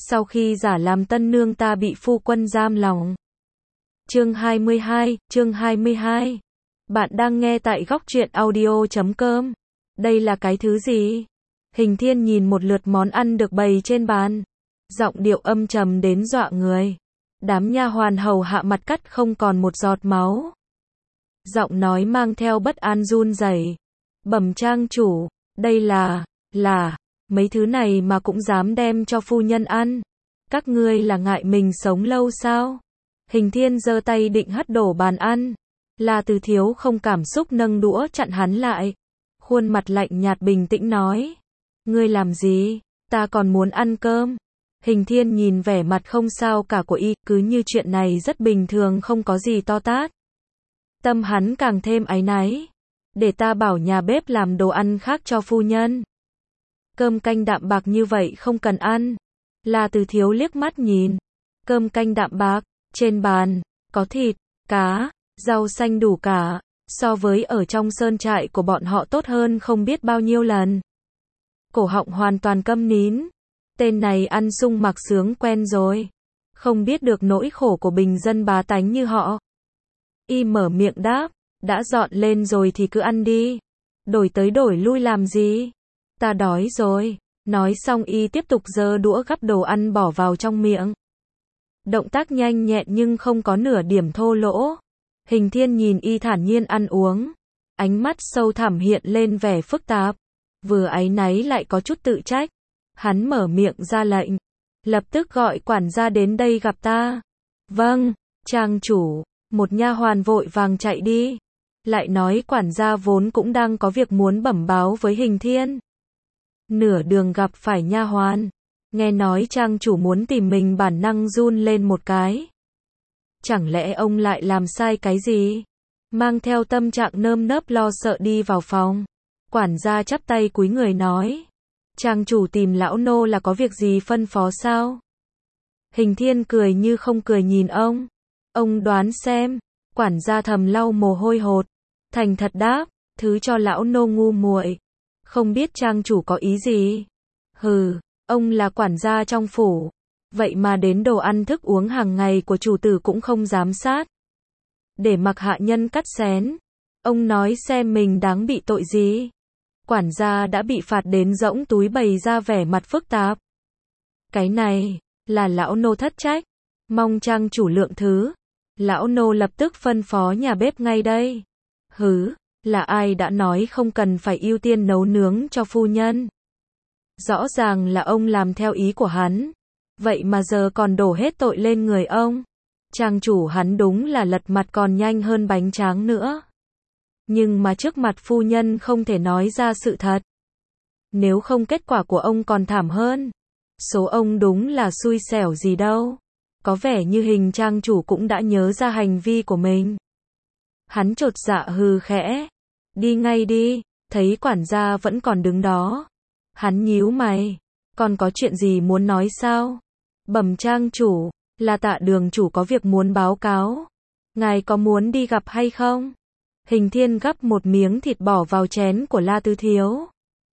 Sau khi giả làm tân nương ta bị phu quân giam lòng. Chương 22. Bạn đang nghe tại góc truyện audio.com. Đây là cái thứ gì? Hình Thiên nhìn một lượt món ăn được bày trên bàn. Giọng điệu âm trầm đến dọa người. Đám nha hoàn hầu hạ mặt cắt không còn một giọt máu. Giọng nói mang theo bất an run rẩy. Bẩm trang chủ, đây là, mấy thứ này mà cũng dám đem cho phu nhân ăn. Các ngươi là ngại mình sống lâu sao? Hình Thiên giơ tay định hất đổ bàn ăn. La Từ Thiếu không cảm xúc nâng đũa chặn hắn lại. Khuôn mặt lạnh nhạt bình tĩnh nói. Ngươi làm gì? Ta còn muốn ăn cơm. Hình Thiên nhìn vẻ mặt không sao cả của y, cứ như chuyện này rất bình thường không có gì to tát. Tâm hắn càng thêm áy náy. Để ta bảo nhà bếp làm đồ ăn khác cho phu nhân. Cơm canh đạm bạc như vậy không cần ăn. La Từ Thiếu liếc mắt nhìn. Cơm canh đạm bạc, trên bàn, có thịt, cá, rau xanh đủ cả. So với ở trong sơn trại của bọn họ tốt hơn không biết bao nhiêu lần. Cổ họng hoàn toàn câm nín. Tên này ăn sung mặc sướng quen rồi. Không biết được nỗi khổ của bình dân bá tánh như họ. Y mở miệng đáp. Đã dọn lên rồi thì cứ ăn đi. Đổi tới đổi lui làm gì? Ta đói rồi. Nói xong y tiếp tục giơ đũa gắp đồ ăn bỏ vào trong miệng. Động tác nhanh nhẹn nhưng không có nửa điểm thô lỗ. Hình Thiên nhìn y thản nhiên ăn uống. Ánh mắt sâu thẳm hiện lên vẻ phức tạp. Vừa áy náy lại có chút tự trách. Hắn mở miệng ra lệnh. Lập tức gọi quản gia đến đây gặp ta. Vâng, trang chủ. Một nha hoàn vội vàng chạy đi. Lại nói quản gia vốn cũng đang có việc muốn bẩm báo với Hình Thiên. Nửa đường gặp phải nha hoàn. Nghe nói trang chủ muốn tìm mình bản năng run lên một cái. Chẳng lẽ ông lại làm sai cái gì? Mang theo tâm trạng nơm nớp lo sợ đi vào phòng. Quản gia chắp tay cúi người nói. Trang chủ tìm lão nô là có việc gì phân phó sao? Hình Thiên cười như không cười nhìn ông. Ông đoán xem. Quản gia thầm lau mồ hôi hột. Thành thật đáp. Thứ cho lão nô ngu muội. Không biết trang chủ có ý gì? Hừ, ông là quản gia trong phủ. Vậy mà đến đồ ăn thức uống hàng ngày của chủ tử cũng không giám sát. Để mặc hạ nhân cắt xén. Ông nói xem mình đáng bị tội gì? Quản gia đã bị phạt đến rỗng túi bày ra vẻ mặt phức tạp. Cái này, là lão nô thất trách. Mong trang chủ lượng thứ. Lão nô lập tức phân phó nhà bếp ngay đây. Hứ, là ai đã nói không cần phải ưu tiên nấu nướng cho phu nhân? Rõ ràng là ông làm theo ý của hắn. Vậy mà giờ còn đổ hết tội lên người ông. Trang chủ hắn đúng là lật mặt còn nhanh hơn bánh tráng nữa. Nhưng mà trước mặt phu nhân không thể nói ra sự thật. Nếu không kết quả của ông còn thảm hơn. Số ông đúng là xui xẻo gì đâu. Có vẻ như Hình trang chủ cũng đã nhớ ra hành vi của mình. Hắn chột dạ hừ khẽ. Đi ngay đi, thấy quản gia vẫn còn đứng đó. Hắn nhíu mày. Còn có chuyện gì muốn nói sao? Bẩm trang chủ, là Tạ đường chủ có việc muốn báo cáo. Ngài có muốn đi gặp hay không? Hình Thiên gắp một miếng thịt bỏ vào chén của La Tứ Thiếu.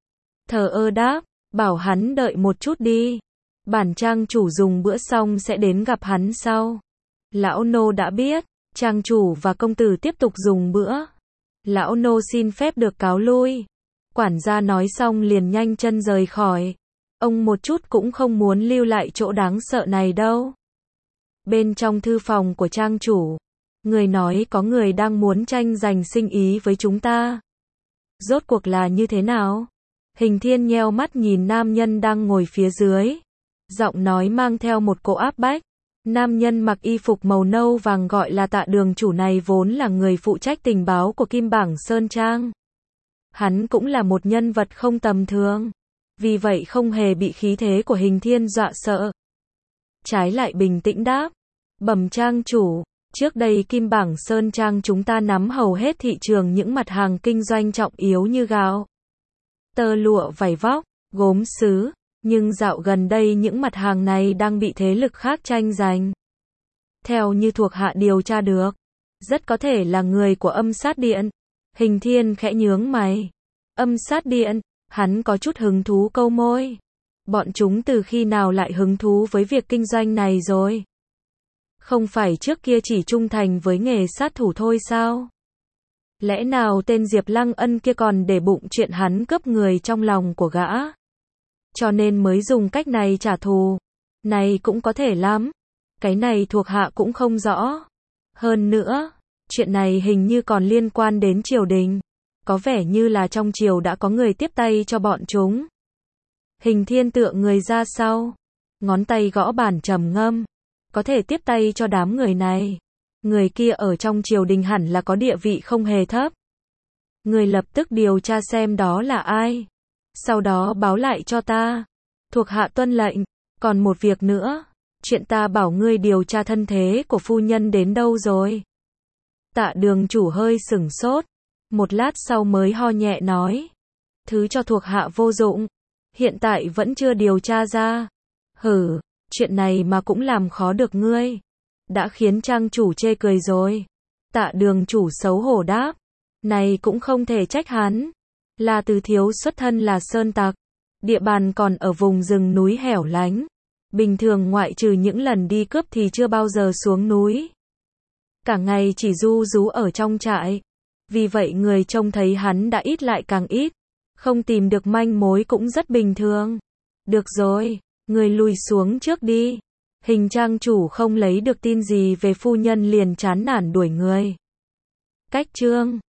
Thờ ơ đáp, bảo hắn đợi một chút đi. Bản trang chủ dùng bữa xong sẽ đến gặp hắn sau. Lão nô đã biết, trang chủ và công tử tiếp tục dùng bữa. Lão nô xin phép được cáo lui. Quản gia nói xong liền nhanh chân rời khỏi. Ông một chút cũng không muốn lưu lại chỗ đáng sợ này đâu. Bên trong thư phòng của trang chủ, người nói có người đang muốn tranh giành sinh ý với chúng ta. Rốt cuộc là như thế nào? Hình Thiên nheo mắt nhìn nam nhân đang ngồi phía dưới. Giọng nói mang theo một cỗ áp bách. Nam nhân mặc y phục màu nâu vàng gọi là Tạ đường chủ này vốn là người phụ trách tình báo của Kim Bảng Sơn Trang. Hắn cũng là một nhân vật không tầm thường. Vì vậy không hề bị khí thế của Hình Thiên dọa sợ. Trái lại bình tĩnh đáp. Bẩm trang chủ, trước đây Kim Bảng Sơn Trang chúng ta nắm hầu hết thị trường những mặt hàng kinh doanh trọng yếu như gạo, tơ lụa vải vóc, gốm sứ. Nhưng dạo gần đây những mặt hàng này đang bị thế lực khác tranh giành. Theo như thuộc hạ điều tra được, rất có thể là người của Âm Sát Điện. Hình Thiên khẽ nhướng mày. Âm Sát Điện, hắn có chút hứng thú câu môi. Bọn chúng từ khi nào lại hứng thú với việc kinh doanh này rồi? Không phải trước kia chỉ trung thành với nghề sát thủ thôi sao? Lẽ nào tên Diệp Lăng Ân kia còn để bụng chuyện hắn cướp người trong lòng của gã? Cho nên mới dùng cách này trả thù. Này cũng có thể lắm. Cái này thuộc hạ cũng không rõ. Hơn nữa, chuyện này hình như còn liên quan đến triều đình. Có vẻ như là trong triều đã có người tiếp tay cho bọn chúng. Hình Thiên tựa người ra sau, ngón tay gõ bàn trầm ngâm. Có thể tiếp tay cho đám người này. Người kia ở trong triều đình hẳn là có địa vị không hề thấp. Người lập tức điều tra xem đó là ai. Sau đó báo lại cho ta. Thuộc hạ tuân lệnh. Còn một việc nữa. Chuyện ta bảo ngươi điều tra thân thế của phu nhân đến đâu rồi? Tạ Đường chủ hơi sửng sốt. Một lát sau mới ho nhẹ nói. Thứ cho thuộc hạ vô dụng. Hiện tại vẫn chưa điều tra ra. Hử, chuyện này mà cũng làm khó được ngươi. Đã khiến trang chủ chê cười rồi. Tạ Đường chủ xấu hổ đáp. Này cũng không thể trách hắn. Là Từ thiếu xuất thân là sơn tặc. Địa bàn còn ở vùng rừng núi hẻo lánh. Bình thường ngoại trừ những lần đi cướp thì chưa bao giờ xuống núi. Cả ngày chỉ ru rú ở trong trại. Vì vậy người trông thấy hắn đã ít lại càng ít. Không tìm được manh mối cũng rất bình thường. Được rồi, người lùi xuống trước đi. Hình trang chủ không lấy được tin gì về phu nhân liền chán nản đuổi người. Cách chương